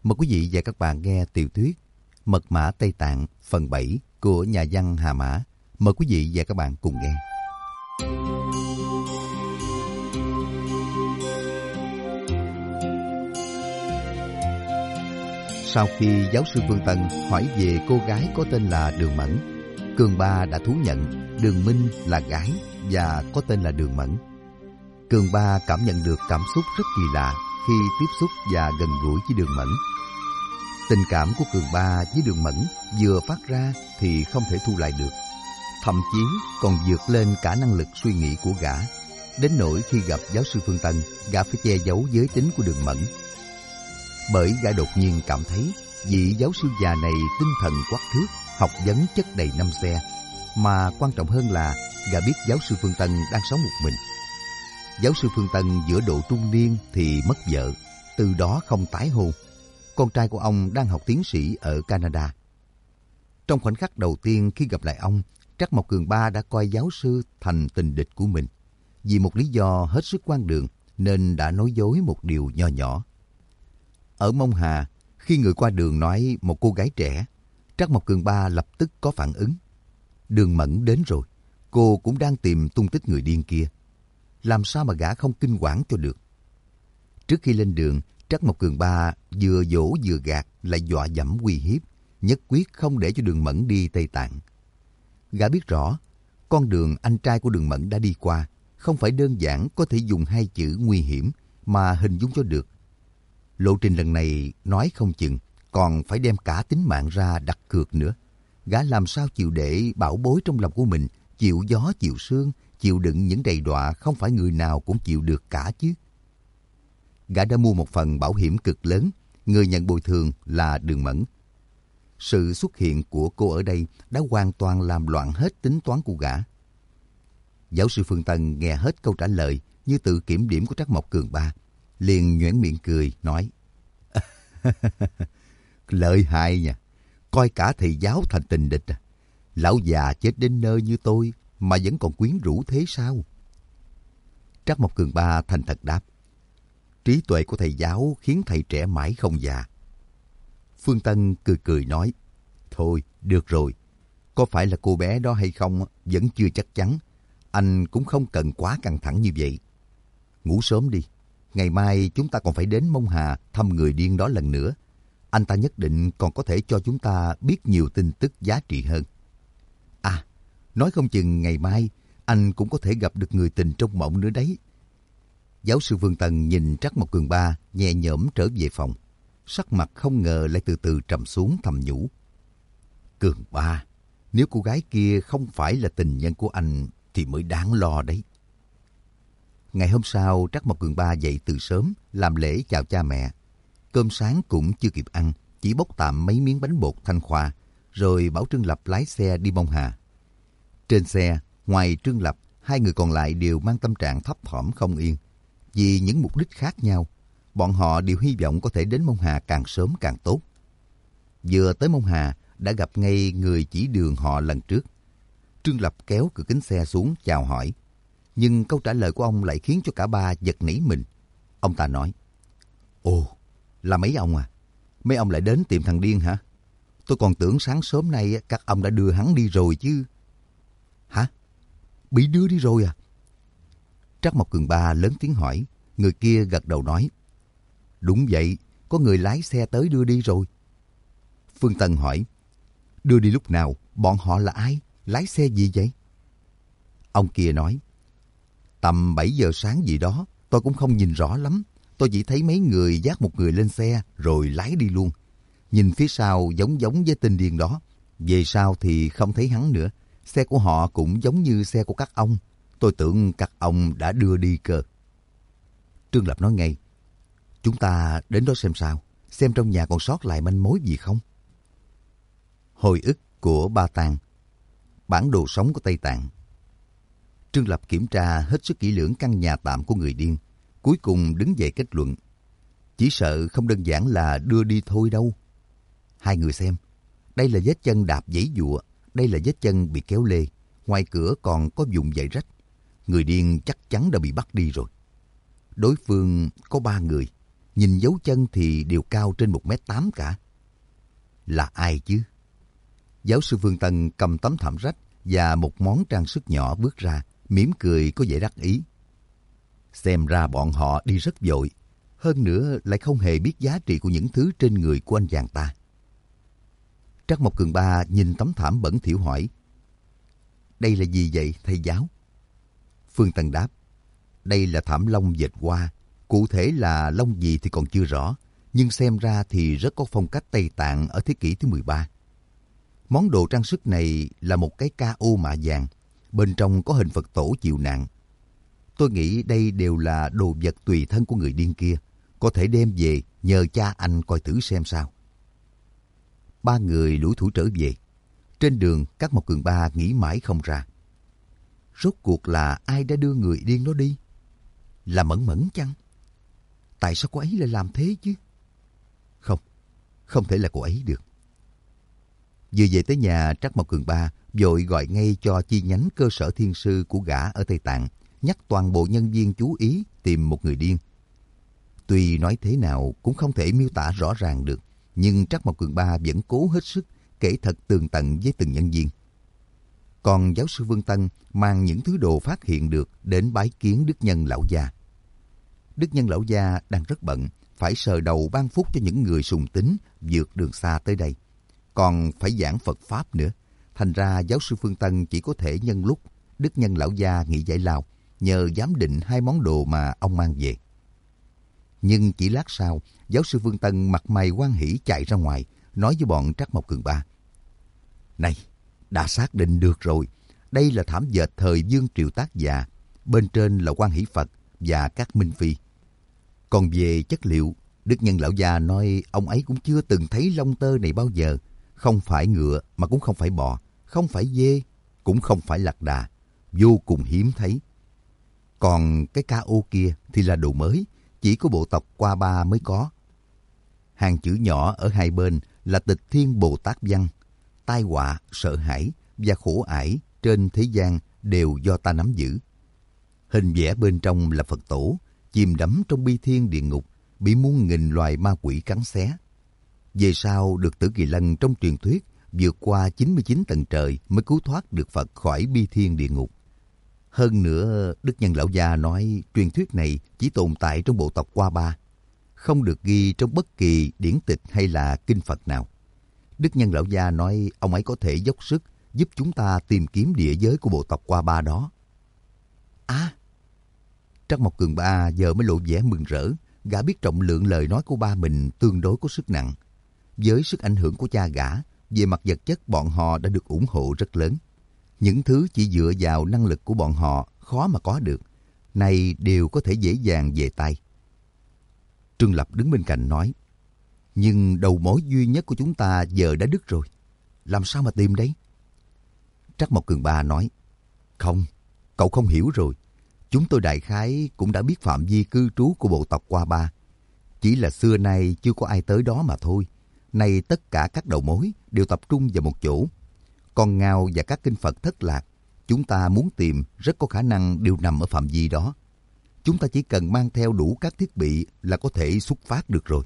Mời quý vị và các bạn nghe tiểu thuyết Mật mã Tây Tạng phần 7 của nhà văn Hà Mã. Mời quý vị và các bạn cùng nghe. Sau khi giáo sư Phương Tân hỏi về cô gái có tên là Đường Mẫn, Cường Ba đã thú nhận Đường Minh là gái và có tên là Đường Mẫn. Cường Ba cảm nhận được cảm xúc rất kỳ lạ khi tiếp xúc và gần gũi với Đường Mẫn. Tình cảm của Cường Ba với Đường Mẫn vừa phát ra thì không thể thu lại được, thậm chí còn vượt lên cả năng lực suy nghĩ của gã. Đến nỗi khi gặp giáo sư Phương Tân, gã phải che giấu giới tính của Đường Mẫn. Bởi gã đột nhiên cảm thấy vị giáo sư già này tinh thần quắc thước, học vấn chất đầy năm xe. Mà quan trọng hơn là gã biết giáo sư Phương Tân đang sống một mình. Giáo sư Phương Tân giữa độ trung niên thì mất vợ, từ đó không tái hôn. Con trai của ông đang học tiến sĩ ở Canada. Trong khoảnh khắc đầu tiên khi gặp lại ông, Trắc Mộc Cường Ba đã coi giáo sư thành tình địch của mình. Vì một lý do hết sức quan đường nên đã nói dối một điều nho nhỏ. Ở Mông Hà, khi người qua đường nói một cô gái trẻ, Trắc Mộc Cường Ba lập tức có phản ứng. Đường Mẫn đến rồi, cô cũng đang tìm tung tích người điên kia. Làm sao mà gã không kinh hoảng cho được. Trước khi lên đường, Trắc Mộc Cường Ba vừa dỗ vừa gạt lại dọa dẫm uy hiếp, nhất quyết không để cho Đường Mẫn đi Tây Tạng. Gã biết rõ, con đường anh trai của Đường Mẫn đã đi qua, không phải đơn giản có thể dùng hai chữ nguy hiểm mà hình dung cho được. Lộ trình lần này nói không chừng, còn phải đem cả tính mạng ra đặt cược nữa. Gã làm sao chịu để bảo bối trong lòng của mình, chịu gió chịu sương, chịu đựng những đầy đọa không phải người nào cũng chịu được cả chứ. Gã đã mua một phần bảo hiểm cực lớn, người nhận bồi thường là Đường Mẫn. Sự xuất hiện của cô ở đây đã hoàn toàn làm loạn hết tính toán của gã. Giáo sư Phương Tân nghe hết câu trả lời như tự kiểm điểm của Trắc Mộc Cường Ba, liền nhoẻn miệng cười, nói: lợi hại nha, coi cả thầy giáo thành tình địch à. Lão già chết đến nơi như tôi mà vẫn còn quyến rũ thế sao? Trắc Mộc Cường Ba thành thật đáp: trí tuệ của thầy giáo khiến thầy trẻ mãi không già. Phương Tân cười cười nói: thôi, được rồi. Có phải là cô bé đó hay không vẫn chưa chắc chắn. Anh cũng không cần quá căng thẳng như vậy. Ngủ sớm đi. Ngày mai chúng ta còn phải đến Mông Hà thăm người điên đó lần nữa. Anh ta nhất định còn có thể cho chúng ta biết nhiều tin tức giá trị hơn. À, nói không chừng ngày mai anh cũng có thể gặp được người tình trong mộng nữa đấy. Giáo sư Phương Tân nhìn Trắc Mộc Cường Ba nhẹ nhõm trở về phòng. Sắc mặt không ngờ lại từ từ trầm xuống, thầm nhủ: Cường Ba, nếu cô gái kia không phải là tình nhân của anh thì mới đáng lo đấy. Ngày hôm sau, Trắc Mộc Cường Ba dậy từ sớm, làm lễ chào cha mẹ. Cơm sáng cũng chưa kịp ăn, chỉ bốc tạm mấy miếng bánh bột Thanh Khoa, rồi bảo Trương Lập lái xe đi Mông Hà. Trên xe, ngoài Trương Lập, hai người còn lại đều mang tâm trạng thấp thỏm không yên. Vì những mục đích khác nhau, bọn họ đều hy vọng có thể đến Mông Hà càng sớm càng tốt. Vừa tới Mông Hà, đã gặp ngay người chỉ đường họ lần trước. Trương Lập kéo cửa kính xe xuống chào hỏi. Nhưng câu trả lời của ông lại khiến cho cả ba giật nảy mình. Ông ta nói: ồ, là mấy ông à? Mấy ông lại đến tìm thằng điên hả? Tôi còn tưởng sáng sớm nay các ông đã đưa hắn đi rồi chứ. Hả? Bị đưa đi rồi à? Trắc Mộc Cường Ba lớn tiếng hỏi. Người kia gật đầu nói: đúng vậy, có người lái xe tới đưa đi rồi. Phương Tân hỏi: đưa đi lúc nào? Bọn họ là ai? Lái xe gì vậy? Ông kia nói: tầm 7 giờ sáng gì đó, tôi cũng không nhìn rõ lắm. Tôi chỉ thấy mấy người dắt một người lên xe rồi lái đi luôn. Nhìn phía sau giống với tên điên đó. Về sau thì không thấy hắn nữa. Xe của họ cũng giống như xe của các ông. Tôi tưởng các ông đã đưa đi cơ. Trương Lập nói ngay: chúng ta đến đó xem sao. Xem trong nhà còn sót lại manh mối gì không. Hồi ức của Ba Tàng. Bản đồ sống của Tây Tạng. Trương Lập kiểm tra hết sức kỹ lưỡng căn nhà tạm của người điên. Cuối cùng đứng dậy kết luận: chỉ sợ không đơn giản là đưa đi thôi đâu. Hai người xem. Đây là vết chân đạp giãy giụa. Đây là vết chân bị kéo lê. Ngoài cửa còn có vùng vảy rách. Người điên chắc chắn đã bị bắt đi rồi. Đối phương có 3 người. nhìn dấu chân thì đều cao trên 1m8 cả. Là ai chứ? Giáo sư Phương Tân cầm tấm thảm rách và một món trang sức nhỏ bước ra, mỉm cười có vẻ đắc ý. Xem ra bọn họ đi rất vội, hơn nữa lại không hề biết giá trị của những thứ trên người của anh chàng ta. Trắc Mộc Cường Ba nhìn tấm thảm bẩn thỉu hỏi, đây là gì vậy thầy giáo? Phương Tân đáp, đây là thảm lông dệt hoa, cụ thể là lông gì thì còn chưa rõ, nhưng xem ra thì rất có phong cách Tây Tạng ở thế kỷ thứ 13. Món đồ trang sức này là một cái ca ô mạ vàng, bên trong có hình Phật tổ chịu nạn. Tôi nghĩ đây đều là đồ vật tùy thân của người điên kia, có thể đem về nhờ cha anh coi thử xem sao. Ba người lủi thủi trở về. Trên đường, Trắc Mộc Cường Ba nghĩ mãi không ra. Rốt cuộc là ai đã đưa người điên đó đi? Là Mẫn Mẫn chăng? Tại sao cô ấy lại làm thế chứ? Không thể là cô ấy được. Vừa về tới nhà, Trắc Mộc Cường Ba vội gọi ngay cho chi nhánh cơ sở thiên sư của gã ở Tây Tạng, nhắc toàn bộ nhân viên chú ý tìm một người điên. Tuy nói thế nào cũng không thể miêu tả rõ ràng được, nhưng Trắc Mộc Cường Ba vẫn cố hết sức kể thật tường tận với từng nhân viên. Còn giáo sư Vương Tân mang những thứ đồ phát hiện được đến bái kiến Đức Nhân lão gia. Đức Nhân lão gia đang rất bận, phải sờ đầu ban phúc cho những người sùng tín vượt đường xa tới đây. Còn phải giảng Phật Pháp nữa. Thành ra giáo sư Phương Tân chỉ có thể nhân lúc Đức Nhân lão gia nghỉ giải lao, nhờ giám định 2 món đồ mà ông mang về. Nhưng chỉ lát sau, giáo sư Phương Tân mặt mày hoan hỉ chạy ra ngoài, nói với bọn Trắc Mộc Cường Ba. Này, đã xác định được rồi. Đây là thảm dệt thời Vương Triều Tác Già. Bên trên là Quan Hỷ Phật và các Minh Phi. Còn về chất liệu, Đức Nhân lão gia nói ông ấy cũng chưa từng thấy lông tơ này bao giờ. Không phải ngựa mà cũng không phải bò, không phải dê, cũng không phải lạc đà. Vô cùng hiếm thấy. Còn cái ca ô kia thì là đồ mới, chỉ có bộ tộc Qua Ba mới có. Hàng chữ nhỏ ở hai bên là Tịch Thiên Bồ Tát Văn. Tai họa, sợ hãi và khổ ải trên thế gian đều do ta nắm giữ. Hình vẽ bên trong là Phật tổ, chìm đắm trong bi thiên địa ngục, bị muôn nghìn loài ma quỷ cắn xé. Về sau được Tử Kỳ Lân trong truyền thuyết vượt qua 99 tầng trời mới cứu thoát được Phật khỏi bi thiên địa ngục. Hơn nữa, Đức Nhân lão gia nói truyền thuyết này chỉ tồn tại trong bộ tộc Qua Ba, không được ghi trong bất kỳ điển tịch hay là kinh Phật nào. Đức Nhân lão gia nói ông ấy có thể dốc sức giúp chúng ta tìm kiếm địa giới của bộ tộc Qua Ba đó. À! Trắc Mộc Cường Ba giờ mới lộ vẻ mừng rỡ, gã biết trọng lượng lời nói của ba mình tương đối có sức nặng. Với sức ảnh hưởng của cha gã, về mặt vật chất bọn họ đã được ủng hộ rất lớn. Những thứ chỉ dựa vào năng lực của bọn họ khó mà có được, nay đều có thể dễ dàng về tay. Trương Lập đứng bên cạnh nói, nhưng đầu mối duy nhất của chúng ta giờ đã đứt rồi. Làm sao mà tìm đấy? Trắc Mộc Cường Ba nói, không, cậu không hiểu rồi. Chúng tôi đại khái cũng đã biết phạm vi cư trú của bộ tộc Qua Ba. Chỉ là xưa nay chưa có ai tới đó mà thôi. Nay tất cả các đầu mối đều tập trung vào một chỗ. Con ngao và các kinh Phật thất lạc, chúng ta muốn tìm rất có khả năng đều nằm ở phạm vi đó. Chúng ta chỉ cần mang theo đủ các thiết bị là có thể xuất phát được rồi.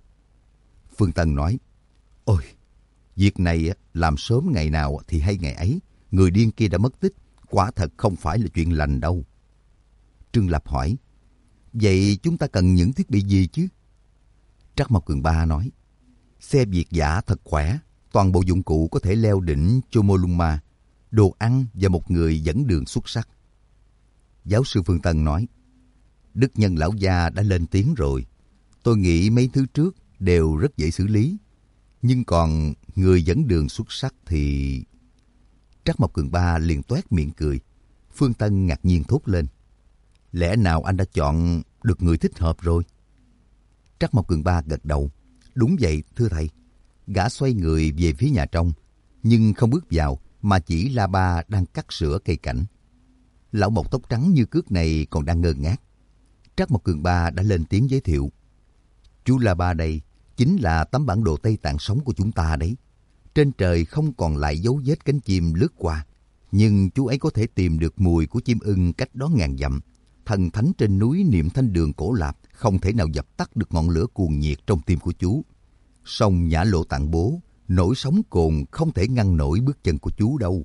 Phương Tân nói, ôi, việc này làm sớm ngày nào thì hay ngày ấy. Người điên kia đã mất tích, quả thật không phải là chuyện lành đâu. Trương Lập hỏi, vậy chúng ta cần những thiết bị gì chứ? Trắc Mộc Cường Ba nói, xe Việt giả thật khỏe, toàn bộ dụng cụ có thể leo đỉnh Chomolungma, đồ ăn và một người dẫn đường xuất sắc. Giáo sư Phương Tân nói, Đức Nhân lão gia đã lên tiếng rồi. Tôi nghĩ mấy thứ trước đều rất dễ xử lý. Nhưng còn người dẫn đường xuất sắc thì... Trắc Mộc Cường Ba liền toét miệng cười. Phương Tân ngạc nhiên thốt lên, lẽ nào anh đã chọn được người thích hợp rồi? Trắc Mộc Cường Ba gật đầu. Đúng vậy, thưa thầy. Gã xoay người về phía nhà trong, nhưng không bước vào mà chỉ La Ba đang cắt sữa cây cảnh. Lão bộc tóc trắng như cước này còn đang ngơ ngác. Trắc Mộc Cường Ba đã lên tiếng giới thiệu. Chú La Ba đây chính là tấm bản đồ Tây Tạng sống của chúng ta đấy. Trên trời không còn lại dấu vết cánh chim lướt qua, nhưng chú ấy có thể tìm được mùi của chim ưng cách đó ngàn dặm. Thần thánh trên núi Niệm Thanh Đường Cổ Lạp không thể nào dập tắt được ngọn lửa cuồng nhiệt trong tim của chú. Song Nhã Lộ Tạng Bố, nổi sóng cồn không thể ngăn nổi bước chân của chú đâu.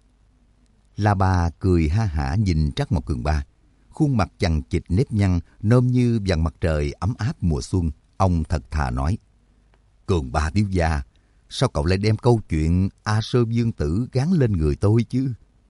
La Ba cười ha hả nhìn Trác Mộc Cường Ba. Khuôn mặt chằng chịt nếp nhăn, nôm như vầng mặt trời ấm áp mùa xuân. Ông thật thà nói, Cường Ba thiếu gia, sao cậu lại đem câu chuyện A Sơ Dương Tử gán lên người tôi chứ?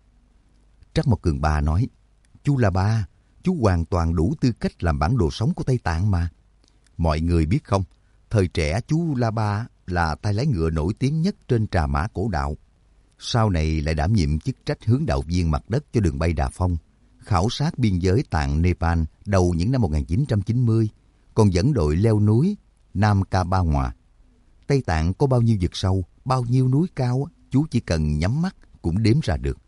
Trác Mộc Cường Ba nói, chú La Ba, chú hoàn toàn đủ tư cách làm bản đồ sống của Tây Tạng mà. Mọi người biết không, thời trẻ chú La Ba là tay lái ngựa nổi tiếng nhất trên Trà Mã Cổ Đạo. Sau này lại đảm nhiệm chức trách hướng đạo viên mặt đất cho đường bay Đà Phong, khảo sát biên giới Tạng Nepal đầu những năm 1990, còn dẫn đội leo núi Nam Ca Ba Ngoà. Tây Tạng có bao nhiêu vực sâu, bao nhiêu núi cao, chú chỉ cần nhắm mắt cũng đếm ra được.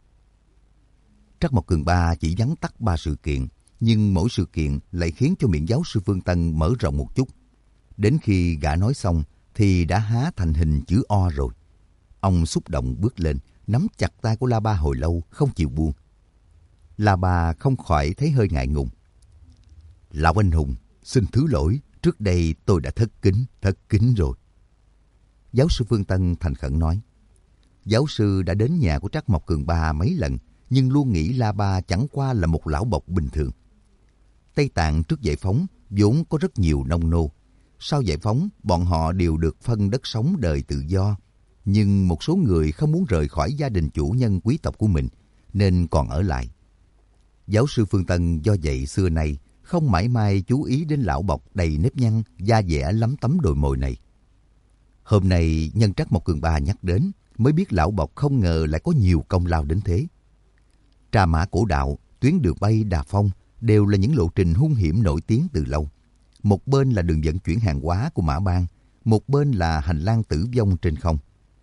Trác Mộc Cường Ba chỉ vắn tắt 3 sự kiện, nhưng mỗi sự kiện lại khiến cho miệng giáo sư Phương Tân mở rộng một chút. Đến khi gã nói xong thì đã há thành hình chữ O rồi. Ông xúc động bước lên, nắm chặt tay của La Ba hồi lâu, không chịu buông. La Ba không khỏi thấy hơi ngại ngùng. Lão anh hùng, xin thứ lỗi, trước đây tôi đã thất kính rồi. Giáo sư Phương Tân thành khẩn nói. Giáo sư đã đến nhà của Trác Mộc Cường Ba mấy lần, nhưng luôn nghĩ La Ba chẳng qua là một lão bộc bình thường. Tây Tạng trước giải phóng vốn có rất nhiều nông nô. Sau giải phóng, bọn họ đều được phân đất sống đời tự do. Nhưng một số người không muốn rời khỏi gia đình chủ nhân quý tộc của mình, nên còn ở lại. Giáo sư Phương Tân do vậy xưa nay không mãi mai chú ý đến lão bộc đầy nếp nhăn, da dẻ lấm tấm đồi mồi này. Hôm nay nhân Trác Mộc Cường Ba nhắc đến, mới biết lão bộc không ngờ lại có nhiều công lao đến thế. Trà Mã Cổ Đạo, tuyến đường bay Đà Phong đều là những lộ trình hung hiểm nổi tiếng từ lâu. Một bên là đường vận chuyển hàng hóa của Mã Bang, một bên là hành lang tử vong trên không.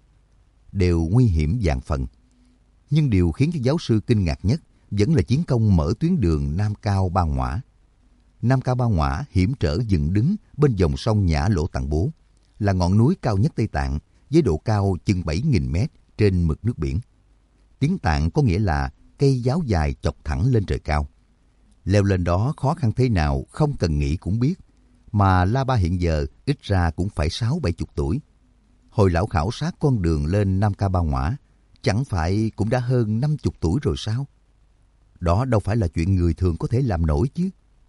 Đều nguy hiểm vạn phần. Nhưng điều khiến cho giáo sư kinh ngạc nhất vẫn là chiến công mở tuyến đường Nam Cao Ba Ngoã. Nam Cao Ba Ngoã hiểm trở dựng đứng bên dòng sông Nhã Lộ Tạng Bố, là ngọn núi cao nhất Tây Tạng với độ cao chừng 7.000 mét trên mực nước biển. Tiếng Tạng có nghĩa là cây giáo dài chọc thẳng lên trời cao. Leo lên đó khó khăn thế nào không cần nghĩ cũng biết, mà La Ba hiện giờ ít ra cũng phải 60-70 tuổi. Hồi lão khảo sát con đường lên Nam Ca Ba Ngoã, chẳng phải cũng đã hơn 50 tuổi rồi sao? Đó đâu phải là chuyện người thường có thể làm nổi chứ.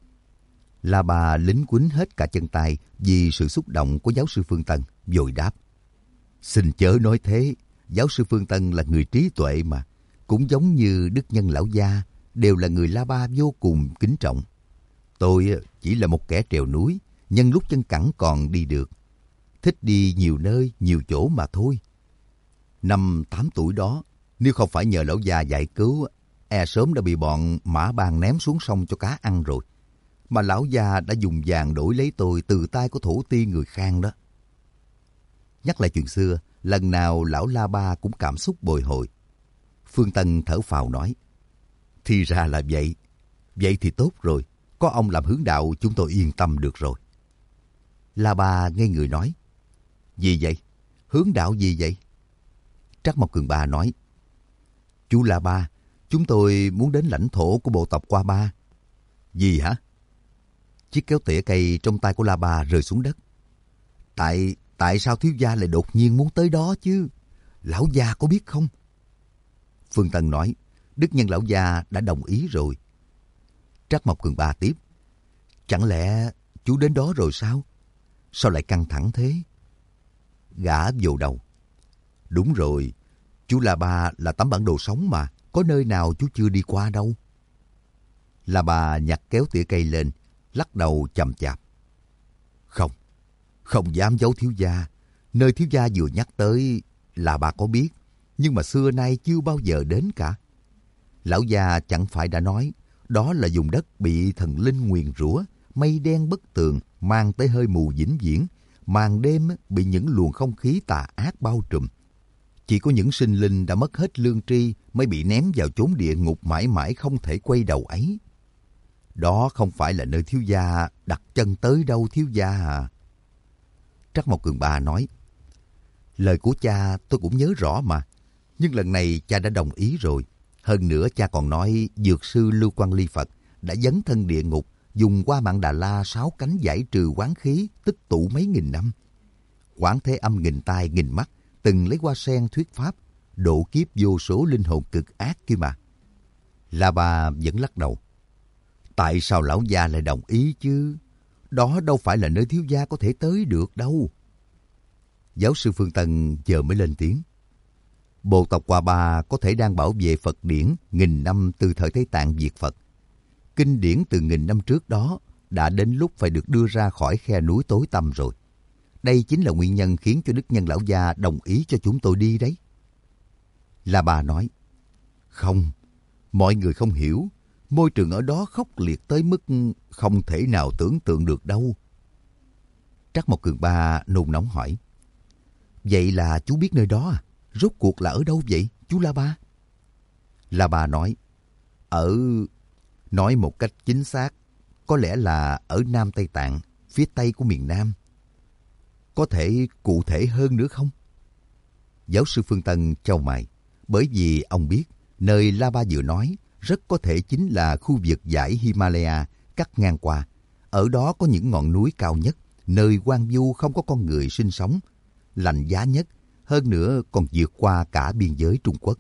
La Ba lính quýnh hết cả chân tay vì sự xúc động của giáo sư Phương Tân, vội đáp. Xin chớ nói thế, giáo sư Phương Tân là người trí tuệ mà, cũng giống như Đức Nhân lão gia, đều là người La Ba vô cùng kính trọng. Tôi chỉ là một kẻ trèo núi, nhân lúc chân cẳng còn đi được. Thích đi nhiều nơi, nhiều chỗ mà thôi. Năm 8 tuổi đó, nếu không phải nhờ lão già giải cứu, sớm đã bị bọn Mã Bang ném xuống sông cho cá ăn rồi. Mà lão già đã dùng vàng đổi lấy tôi từ tay của thổ ti người Khang đó. Nhắc lại chuyện xưa, lần nào lão La Ba cũng cảm xúc bồi hồi. Phương Tân thở phào nói, thì ra là vậy. Vậy thì tốt rồi, có ông làm hướng đạo chúng tôi yên tâm được rồi. La Ba ngây người nói, gì vậy? Hướng đạo gì vậy? Trác Mộc Cường Ba nói, chú La Ba, chúng tôi muốn đến lãnh thổ của bộ tộc Qua Ba. Gì hả? Chiếc kéo tỉa cây trong tay của La Ba rơi xuống đất. Tại sao thiếu gia lại đột nhiên muốn tới đó chứ? Lão gia có biết không? Phương Tân nói, Đức Nhân lão gia đã đồng ý rồi. Trác Mộc Cường Ba tiếp, chẳng lẽ chú đến đó rồi sao? Sao lại căng thẳng thế? Gã vồ đầu. Đúng rồi, chú La Ba là tấm bản đồ sống mà, có nơi nào chú chưa đi qua đâu. La Ba nhặt kéo tỉa cây lên, lắc đầu chậm chạp. Không dám giấu thiếu gia. Nơi thiếu gia vừa nhắc tới là bà có biết, nhưng mà xưa nay chưa bao giờ đến cả. Lão già chẳng phải đã nói, đó là vùng đất bị thần linh nguyền rủa, mây đen bất tường, mang tới hơi mù vĩnh viễn, màn đêm bị những luồng không khí tà ác bao trùm. Chỉ có những sinh linh đã mất hết lương tri mới bị ném vào chốn địa ngục mãi mãi không thể quay đầu ấy. Đó không phải là nơi thiếu gia đặt chân tới đâu thiếu gia à. Trác Mộc Cường Ba nói, lời của cha tôi cũng nhớ rõ mà, nhưng lần này cha đã đồng ý rồi. Hơn nữa cha còn nói dược sư Lưu Quang Ly Phật đã dấn thân địa ngục dùng Hoa Mạn Đà La 6 cánh giải trừ oán khí, tích tụ mấy nghìn năm. Quán Thế Âm nghìn tai nghìn mắt, từng lấy hoa sen thuyết pháp, độ kiếp vô số linh hồn cực ác kia mà. La Ba vẫn lắc đầu. Tại sao lão gia lại đồng ý chứ? Đó đâu phải là nơi thiếu gia có thể tới được đâu. Giáo sư Phương Tân giờ mới lên tiếng. Bộ tộc Hoa Ba có thể đang bảo vệ Phật điển nghìn năm từ thời Tây Tạng diệt Phật. Kinh điển từ nghìn năm trước đó đã đến lúc phải được đưa ra khỏi khe núi tối tăm rồi. Đây chính là nguyên nhân khiến cho đức nhân lão gia đồng ý cho chúng tôi đi đấy. La Ba nói, không, mọi người không hiểu. Môi trường ở đó khốc liệt tới mức không thể nào tưởng tượng được đâu. Trắc Mộc Cường Ba nôn nóng hỏi, vậy là chú biết nơi đó à? Rốt cuộc là ở đâu vậy, chú La Ba? La Ba nói, nói một cách chính xác, có lẽ là ở Nam Tây Tạng, phía tây của miền Nam. Có thể cụ thể hơn nữa không? Giáo sư Phương Tân chau mày, bởi vì ông biết nơi La Ba vừa nói rất có thể chính là khu vực dãy Himalaya cắt ngang qua. Ở đó có những ngọn núi cao nhất, nơi hoang vu không có con người sinh sống, lạnh giá nhất, hơn nữa còn vượt qua cả biên giới Trung Quốc.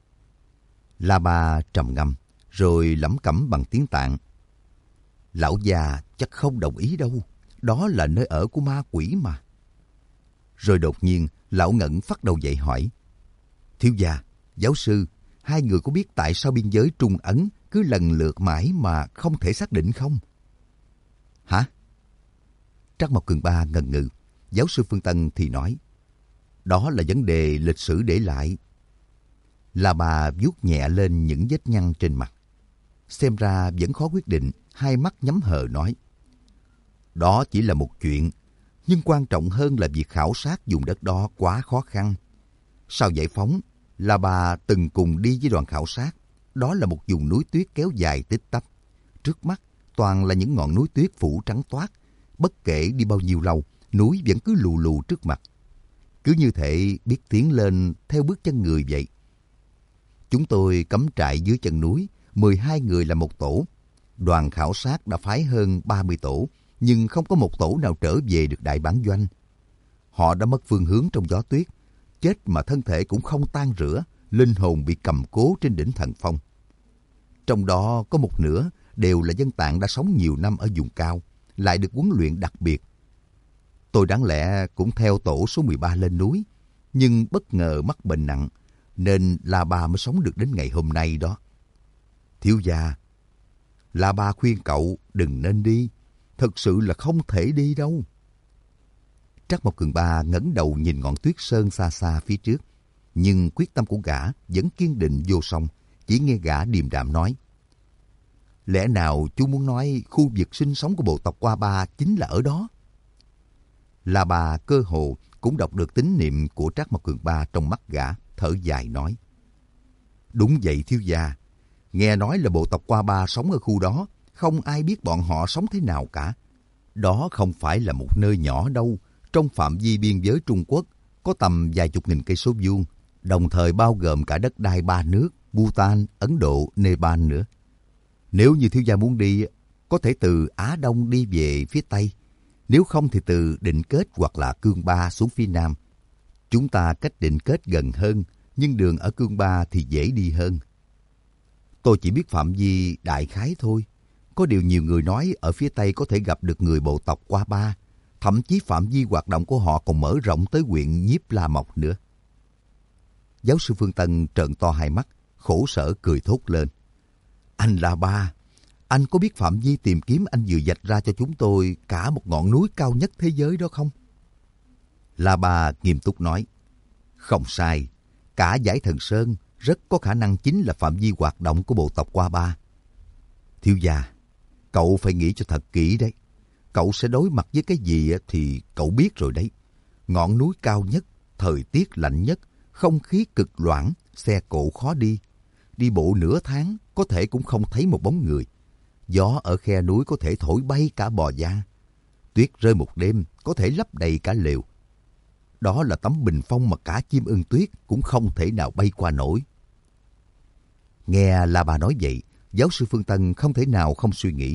La Ba trầm ngâm, rồi lẩm cẩm bằng tiếng Tạng. Lão già chắc không đồng ý đâu, đó là nơi ở của ma quỷ mà. Rồi đột nhiên, lão Ngẩn phát đầu dậy hỏi, thiếu gia, giáo sư, hai người có biết tại sao biên giới Trung Ấn cứ lần lượt mãi mà không thể xác định không? Hả? Trắc Mộc Cường Ba ngần ngừ. Giáo sư Phương Tân thì nói, đó là vấn đề lịch sử để lại. La Ba vuốt nhẹ lên những vết nhăn trên mặt. Xem ra vẫn khó quyết định, hai mắt nhắm hờ nói, đó chỉ là một chuyện, nhưng quan trọng hơn là việc khảo sát vùng đất đó quá khó khăn. Sau giải phóng, La Ba từng cùng đi với đoàn khảo sát. Đó là một vùng núi tuyết kéo dài tích tắp. Trước mắt toàn là những ngọn núi tuyết phủ trắng toát. Bất kể đi bao nhiêu lâu, núi vẫn cứ lù lù trước mặt. Cứ như thể biết tiến lên theo bước chân người vậy. Chúng tôi cắm trại dưới chân núi, 12 người là một tổ. Đoàn khảo sát đã phái hơn 30 tổ, nhưng không có một tổ nào trở về được đại bản doanh. Họ đã mất phương hướng trong gió tuyết, chết mà thân thể cũng không tan rã, linh hồn bị cầm cố trên đỉnh Thần Phong. Trong đó có một nửa đều là dân Tạng đã sống nhiều năm ở vùng cao, lại được huấn luyện đặc biệt. Tôi đáng lẽ cũng theo tổ số 13 lên núi, nhưng bất ngờ mắc bệnh nặng, nên La Ba mới sống được đến ngày hôm nay đó. Thiếu gia, La Ba khuyên cậu đừng nên đi, thật sự là không thể đi đâu. Trắc Mộc Cường Ba ngẩng đầu nhìn ngọn tuyết sơn xa xa phía trước, nhưng quyết tâm của gã vẫn kiên định vô song. Chỉ nghe gã điềm đạm nói, lẽ nào chú muốn nói khu vực sinh sống của bộ tộc Hoa Ba chính là ở đó? La Ba cơ hồ cũng đọc được tín niệm của Trắc Mộc Cường Ba trong mắt gã, thở dài nói, đúng vậy thiếu gia, nghe nói là bộ tộc Hoa Ba sống ở khu đó, không ai biết bọn họ sống thế nào cả. Đó không phải là một nơi nhỏ đâu, trong phạm vi biên giới Trung Quốc có tầm vài chục nghìn cây số vuông, đồng thời bao gồm cả đất đai ba nước Bhutan, Ấn Độ, Nepal nữa. Nếu như thiếu gia muốn đi, có thể từ Á Đông đi về phía Tây, nếu không thì từ Định Kết hoặc là Cương Ba xuống phía Nam. Chúng ta cách Định Kết gần hơn, nhưng đường ở Cương Ba thì dễ đi hơn. Tôi chỉ biết phạm vi đại khái thôi. Có điều nhiều người nói ở phía Tây có thể gặp được người bộ tộc Hoa Ba, thậm chí phạm vi hoạt động của họ còn mở rộng tới huyện Nhiếp La Mộc nữa. Giáo sư Phương Tân trợn to hai mắt, khổ sở cười thốt lên. Anh La Ba, anh có biết phạm vi tìm kiếm anh vừa vạch ra cho chúng tôi cả một ngọn núi cao nhất thế giới đó không? La Ba nghiêm túc nói, không sai, cả dãy Thần Sơn rất có khả năng chính là phạm vi hoạt động của bộ tộc Hoa Ba. Thiếu gia, cậu phải nghĩ cho thật kỹ đấy. Cậu sẽ đối mặt với cái gì thì cậu biết rồi đấy. Ngọn núi cao nhất, thời tiết lạnh nhất, không khí cực loãng, xe cộ khó đi. Đi bộ nửa tháng có thể cũng không thấy một bóng người. Gió ở khe núi có thể thổi bay cả bò da. Tuyết rơi một đêm có thể lấp đầy cả lều. Đó là tấm bình phong mà cả chim ưng tuyết cũng không thể nào bay qua nổi. Nghe La Ba nói vậy, giáo sư Phương Tân không thể nào không suy nghĩ.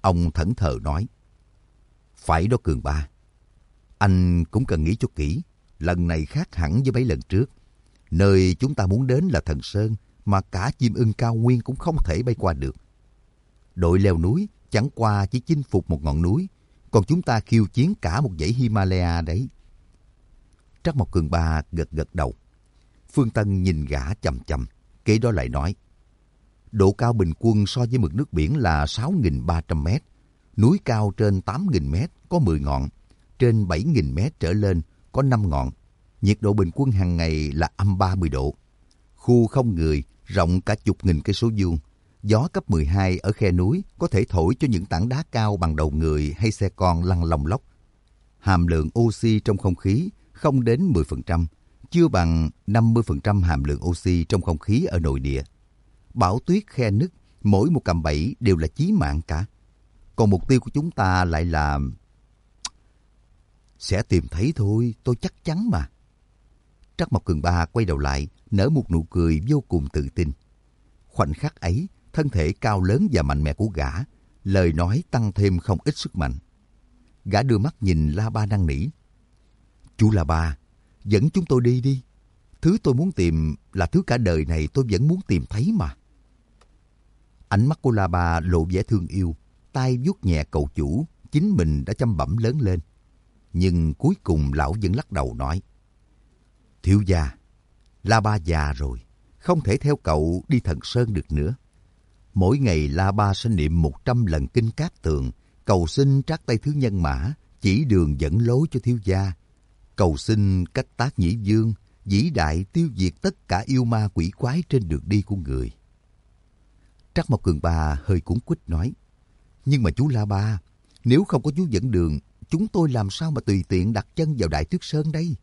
Ông thẫn thờ nói, phải đó Cường Ba. Anh cũng cần nghĩ cho kỹ. Lần này khác hẳn với mấy lần trước. Nơi chúng ta muốn đến là Thần Sơn, mà cả chim ưng cao nguyên cũng không thể bay qua được. Đội leo núi chẳng qua chỉ chinh phục một ngọn núi, còn chúng ta khiêu chiến cả một dãy Himalaya đấy. Trắc Mộc Cường Ba gật gật đầu. Phương Tân nhìn gã chằm chằm, kế đó lại nói, độ cao bình quân so với mực nước biển là 6.300 mét. Núi cao trên 8.000 mét có 10 ngọn, trên 7.000 mét trở lên có 5 ngọn. Nhiệt độ bình quân hàng ngày là âm 30 độ. Khu không người, rộng cả chục nghìn cây số vuông. Gió cấp 12 ở khe núi có thể thổi cho những tảng đá cao bằng đầu người hay xe con lăn lông lốc. Hàm lượng oxy trong không khí không đến 10%, chưa bằng 50% hàm lượng oxy trong không khí ở nội địa. Bão tuyết khe nứt, mỗi một cạm bẫy đều là chí mạng cả. Còn mục tiêu của chúng ta lại là... Sẽ tìm thấy thôi, tôi chắc chắn mà. Trắc Mộc Cường Ba quay đầu lại, nở một nụ cười vô cùng tự tin. Khoảnh khắc ấy, thân thể cao lớn và mạnh mẽ của gã, lời nói tăng thêm không ít sức mạnh. Gã đưa mắt nhìn La Ba năn nỉ. Chú La Ba, dẫn chúng tôi đi đi. Thứ tôi muốn tìm là thứ cả đời này tôi vẫn muốn tìm thấy mà. Ánh mắt của La Ba lộ vẻ thương yêu, tay vuốt nhẹ cậu chủ, chính mình đã chăm bẩm lớn lên. Nhưng cuối cùng lão vẫn lắc đầu nói, thiếu gia, La Ba già rồi, không thể theo cậu đi Thần Sơn được nữa. Mỗi ngày La Ba sẽ niệm 100 lần kinh Cát Tường, cầu xin Trác Tây Thứ Nhân Mã chỉ đường dẫn lối cho thiếu gia, cầu xin Cách Tác Nhĩ Vương vĩ đại tiêu diệt tất cả yêu ma quỷ quái trên đường đi của người. Trắc Mộc Cường Ba hơi cuống quýt nói, nhưng mà chú La Ba, nếu không có chú dẫn đường, chúng tôi làm sao mà tùy tiện đặt chân vào Đại Tuyết Sơn đây?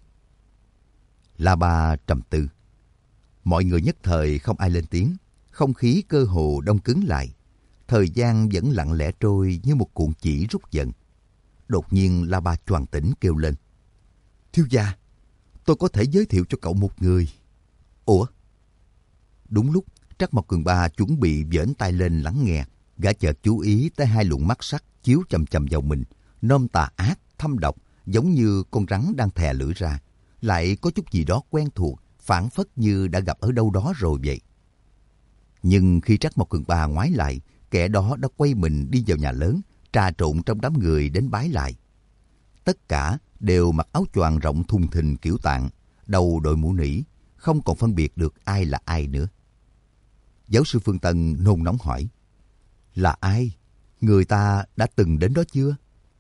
La Ba trầm tư. Mọi người nhất thời không ai lên tiếng, không khí cơ hồ đông cứng lại. Thời gian vẫn lặng lẽ trôi như một cuộn chỉ rút dần. Đột nhiên La Ba choàng tỉnh kêu lên, thiếu gia, tôi có thể giới thiệu cho cậu một người. Ủa? Đúng lúc Trắc Mộc Cường Ba chuẩn bị vểnh tai lên lắng nghe, gã chợt chú ý tới hai luồng mắt sắc chiếu chằm chằm vào mình, nôm tà ác, thâm độc, giống như con rắn đang thè lưỡi ra, lại có chút gì đó quen thuộc, phảng phất như đã gặp ở đâu đó rồi vậy. Nhưng khi Trắc Mộc Cường Ba ngoái lại, kẻ đó đã quay mình đi vào nhà lớn, trà trộn trong đám người đến bái lại. Tất cả đều mặc áo choàng rộng thùng thình kiểu Tạng, đầu đội mũ nỉ, không còn phân biệt được ai là ai nữa. Giáo sư Phương Tân nôn nóng hỏi, là ai? Người ta đã từng đến đó chưa?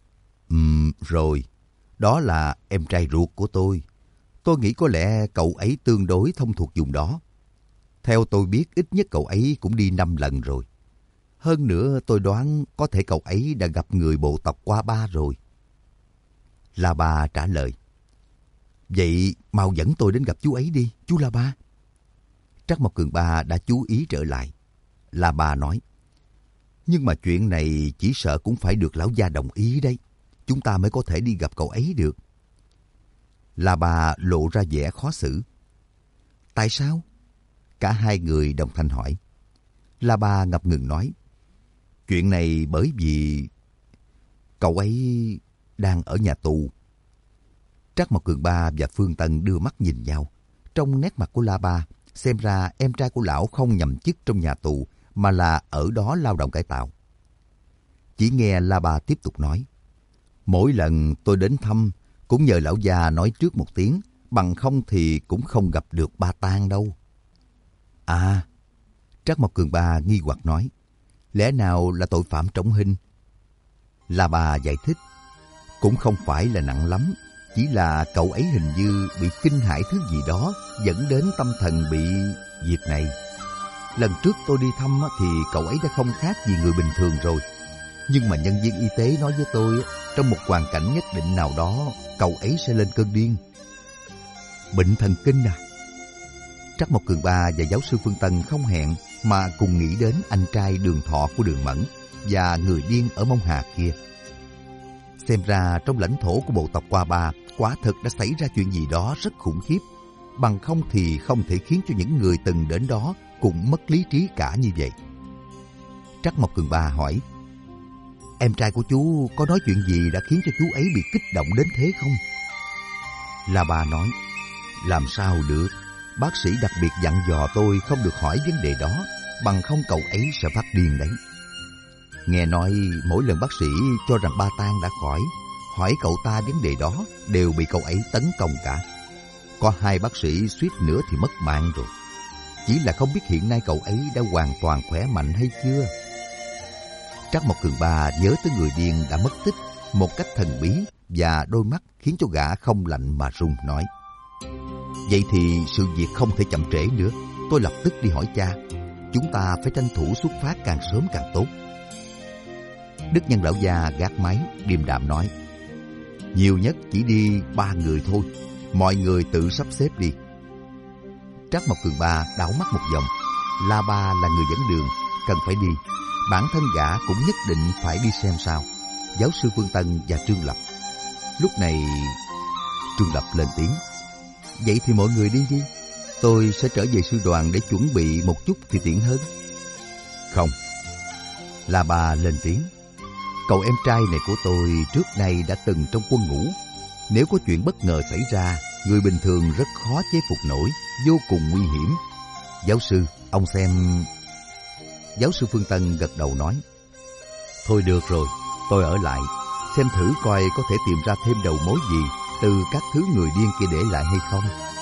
Rồi, đó là em trai ruột của tôi. Tôi nghĩ có lẽ cậu ấy tương đối thông thuộc vùng đó. Theo tôi biết, ít nhất cậu ấy cũng đi 5 lần rồi. Hơn nữa tôi đoán có thể cậu ấy đã gặp người bộ tộc Qua Ba rồi. La Ba trả lời, vậy mau dẫn tôi đến gặp chú ấy đi, chú La Ba. Trắc Mộc Cường Ba đã chú ý trở lại. La Ba nói, nhưng mà chuyện này chỉ sợ cũng phải được lão gia đồng ý đấy. Chúng ta mới có thể đi gặp cậu ấy được. La Ba lộ ra vẻ khó xử. Tại sao? Cả hai người đồng thanh hỏi. La Ba ngập ngừng nói, chuyện này bởi vì cậu ấy đang ở nhà tù. Trắc Mộc Cường Ba và Phương Tân đưa mắt nhìn nhau. Trong nét mặt của La Ba, xem ra em trai của lão không nhậm chức trong nhà tù, mà là ở đó lao động cải tạo. Chỉ nghe La Ba tiếp tục nói, mỗi lần tôi đến thăm, cũng nhờ lão già nói trước một tiếng, bằng không thì cũng không gặp được Ba Tang đâu. À, Trắc Mộc Cường Ba nghi hoặc nói, lẽ nào là tội phạm trọng hình? La Ba giải thích, cũng không phải là nặng lắm, chỉ là cậu ấy hình như bị kinh hãi thứ gì đó, dẫn đến tâm thần bị việc này. Lần trước tôi đi thăm thì cậu ấy đã không khác gì người bình thường rồi. Nhưng mà nhân viên y tế nói với tôi, trong một hoàn cảnh nhất định nào đó, cậu ấy sẽ lên cơn điên. Bệnh thần kinh à? Trắc Mộc Cường Ba và giáo sư Phương Tân không hẹn mà cùng nghĩ đến anh trai Đường Thọ của Đường Mẫn và người điên ở Mông Hà kia. Xem ra trong lãnh thổ của bộ tộc Qua Ba quả thực đã xảy ra chuyện gì đó rất khủng khiếp. Bằng không thì không thể khiến cho những người từng đến đó cũng mất lý trí cả như vậy. Trắc Mộc Cường Ba hỏi, Em trai của chú có nói chuyện gì đã khiến cho chú ấy bị kích động đến thế không? La Ba nói, làm sao được, bác sĩ đặc biệt dặn dò tôi không được hỏi vấn đề đó, bằng không cậu ấy sẽ phát điên đấy. Nghe nói mỗi lần bác sĩ cho rằng Ba Tang đã khỏi, hỏi cậu ta vấn đề đó đều bị cậu ấy tấn công cả. Có 2 bác sĩ suýt nữa thì mất mạng rồi. Chỉ là không biết hiện nay cậu ấy đã hoàn toàn khỏe mạnh hay chưa. Trắc Mộc Cường Ba nhớ tới người điên đã mất tích một cách thần bí và đôi mắt khiến cho gã không lạnh mà run nói. Vậy thì sự việc không thể chậm trễ nữa. Tôi lập tức đi hỏi cha. Chúng ta phải tranh thủ xuất phát càng sớm càng tốt. Đức Nhân lão già gác máy, điềm đạm nói. Nhiều nhất chỉ đi 3 người thôi. Mọi người tự sắp xếp đi. Trắc Mộc Cường Ba đảo mắt một vòng. La Ba là người dẫn đường, cần phải đi. Bản thân gã cũng nhất định phải đi xem sao. Giáo sư Phương Tân và Trương Lập. Lúc này Trương Lập lên tiếng. Vậy thì mọi người đi đi. Tôi sẽ trở về sư đoàn để chuẩn bị một chút thì tiện hơn. Không. La Ba lên tiếng. Cậu em trai này của tôi trước nay đã từng trong quân ngũ. Nếu có chuyện bất ngờ xảy ra, người bình thường rất khó chế phục nổi, vô cùng nguy hiểm. Giáo sư, ông xem... Giáo sư Phương Tân gật đầu nói. Thôi được rồi, tôi ở lại, xem thử coi có thể tìm ra thêm đầu mối gì từ các thứ người điên kia để lại hay không.